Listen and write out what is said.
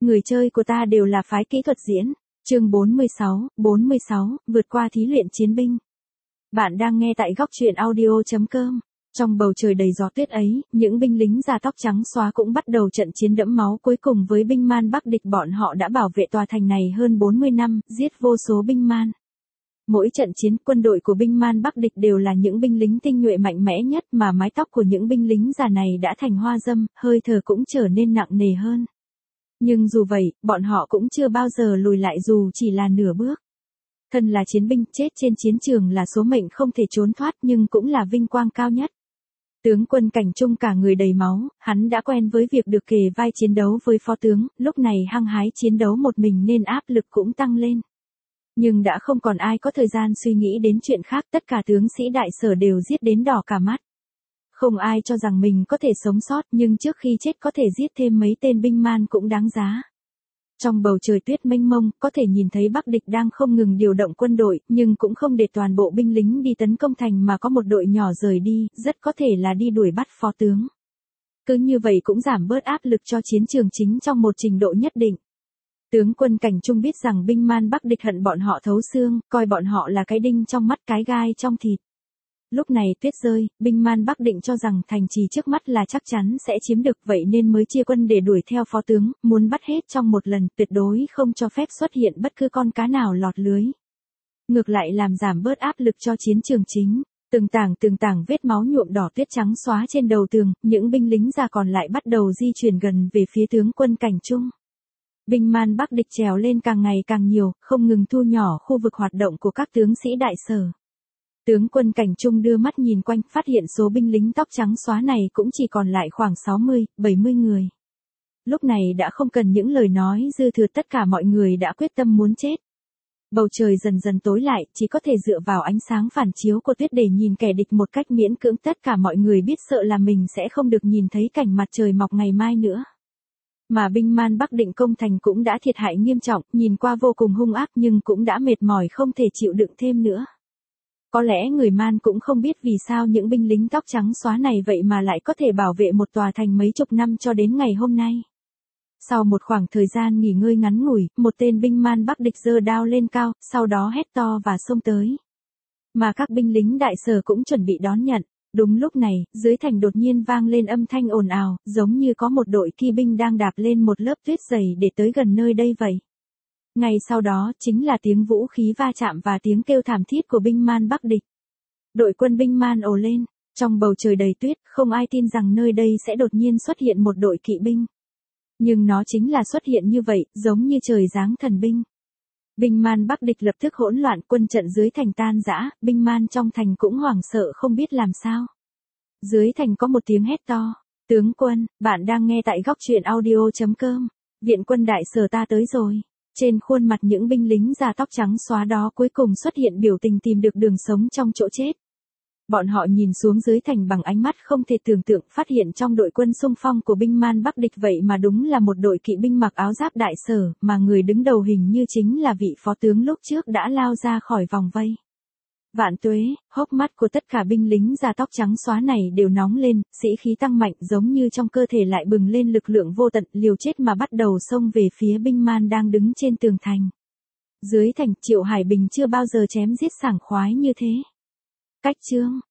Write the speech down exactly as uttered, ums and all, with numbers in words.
Người chơi của ta đều là phái kỹ thuật diễn. Chương bốn mươi sáu, bốn mươi sáu, vượt qua thí luyện chiến binh. Bạn đang nghe tại góc truyện audio chấm com. Trong bầu trời đầy gió tuyết ấy, những binh lính da tóc trắng xóa cũng bắt đầu trận chiến đẫm máu cuối cùng với binh man Bắc địch. Bọn họ đã bảo vệ tòa thành này hơn bốn mươi năm, giết vô số binh man. Mỗi trận chiến, quân đội của binh man Bắc địch đều là những binh lính tinh nhuệ mạnh mẽ nhất, mà mái tóc của những binh lính già này đã thành hoa dâm, hơi thở cũng trở nên nặng nề hơn. Nhưng dù vậy, bọn họ cũng chưa bao giờ lùi lại dù chỉ là nửa bước. Thân là chiến binh, chết trên chiến trường là số mệnh không thể trốn thoát, nhưng cũng là vinh quang cao nhất. Tướng quân Cảnh Trung cả người đầy máu, hắn đã quen với việc được kề vai chiến đấu với phó tướng, lúc này hăng hái chiến đấu một mình nên áp lực cũng tăng lên. Nhưng đã không còn ai có thời gian suy nghĩ đến chuyện khác, tất cả tướng sĩ đại sở đều giết đến đỏ cả mắt. Không ai cho rằng mình có thể sống sót, nhưng trước khi chết có thể giết thêm mấy tên binh man cũng đáng giá. Trong bầu trời tuyết mênh mông, có thể nhìn thấy Bắc địch đang không ngừng điều động quân đội, nhưng cũng không để toàn bộ binh lính đi tấn công thành mà có một đội nhỏ rời đi, rất có thể là đi đuổi bắt phó tướng. Cứ như vậy cũng giảm bớt áp lực cho chiến trường chính trong một trình độ nhất định. Tướng quân Cảnh Trung biết rằng binh man Bắc địch hận bọn họ thấu xương, coi bọn họ là cái đinh trong mắt, cái gai trong thịt. Lúc này tuyết rơi, binh man Bắc định cho rằng thành trì trước mắt là chắc chắn sẽ chiếm được, vậy nên mới chia quân để đuổi theo phó tướng, muốn bắt hết trong một lần, tuyệt đối không cho phép xuất hiện bất cứ con cá nào lọt lưới. Ngược lại làm giảm bớt áp lực cho chiến trường chính. Từng tảng từng tảng vết máu nhuộm đỏ tuyết trắng xóa trên đầu tường, những binh lính già còn lại bắt đầu di chuyển gần về phía tướng quân Cảnh Trung. Binh man Bắc địch trèo lên càng ngày càng nhiều, không ngừng thu nhỏ khu vực hoạt động của các tướng sĩ đại sở. Tướng quân Cảnh Trung đưa mắt nhìn quanh, phát hiện số binh lính tóc trắng xóa này cũng chỉ còn lại khoảng sáu mươi, bảy mươi người. Lúc này đã không cần những lời nói dư thừa, tất cả mọi người đã quyết tâm muốn chết. Bầu trời dần dần tối lại, chỉ có thể dựa vào ánh sáng phản chiếu của tuyết để nhìn kẻ địch một cách miễn cưỡng. Tất cả mọi người biết sợ là mình sẽ không được nhìn thấy cảnh mặt trời mọc ngày mai nữa. Mà binh man Bắc định công thành cũng đã thiệt hại nghiêm trọng, nhìn qua vô cùng hung ác nhưng cũng đã mệt mỏi không thể chịu đựng thêm nữa. Có lẽ người Man cũng không biết vì sao những binh lính tóc trắng xóa này vậy mà lại có thể bảo vệ một tòa thành mấy chục năm cho đến ngày hôm nay. Sau một khoảng thời gian nghỉ ngơi ngắn ngủi, một tên binh man Bắc địch giơ đao lên cao, sau đó hét to và xông tới. Mà các binh lính đại sở cũng chuẩn bị đón nhận. Đúng lúc này, dưới thành đột nhiên vang lên âm thanh ồn ào, giống như có một đội kỵ binh đang đạp lên một lớp tuyết dày để tới gần nơi đây vậy. Ngay sau đó, chính là tiếng vũ khí va chạm và tiếng kêu thảm thiết của binh man Bắc địch. Đội quân binh man ồ lên, trong bầu trời đầy tuyết, không ai tin rằng nơi đây sẽ đột nhiên xuất hiện một đội kỵ binh. Nhưng nó chính là xuất hiện như vậy, giống như trời giáng thần binh. Binh man Bắc địch lập tức hỗn loạn, quân trận dưới thành tan rã, binh man trong thành cũng hoảng sợ không biết làm sao. Dưới thành có một tiếng hét to, tướng quân, bạn đang nghe tại góc truyện audio chấm com, viện quân đại sở ta tới rồi. Trên khuôn mặt những binh lính da tóc trắng xóa đó cuối cùng xuất hiện biểu tình tìm được đường sống trong chỗ chết. Bọn họ nhìn xuống dưới thành bằng ánh mắt không thể tưởng tượng, phát hiện trong đội quân xung phong của binh man Bắc địch vậy mà đúng là một đội kỵ binh mặc áo giáp đại sở, mà người đứng đầu hình như chính là vị phó tướng lúc trước đã lao ra khỏi vòng vây. Vạn tuế, hốc mắt của tất cả binh lính da tóc trắng xóa này đều nóng lên, sĩ khí tăng mạnh, giống như trong cơ thể lại bừng lên lực lượng vô tận, liều chết mà bắt đầu xông về phía binh man đang đứng trên tường thành. Dưới thành, Triệu Hải Bình chưa bao giờ chém giết sảng khoái như thế. Cách chương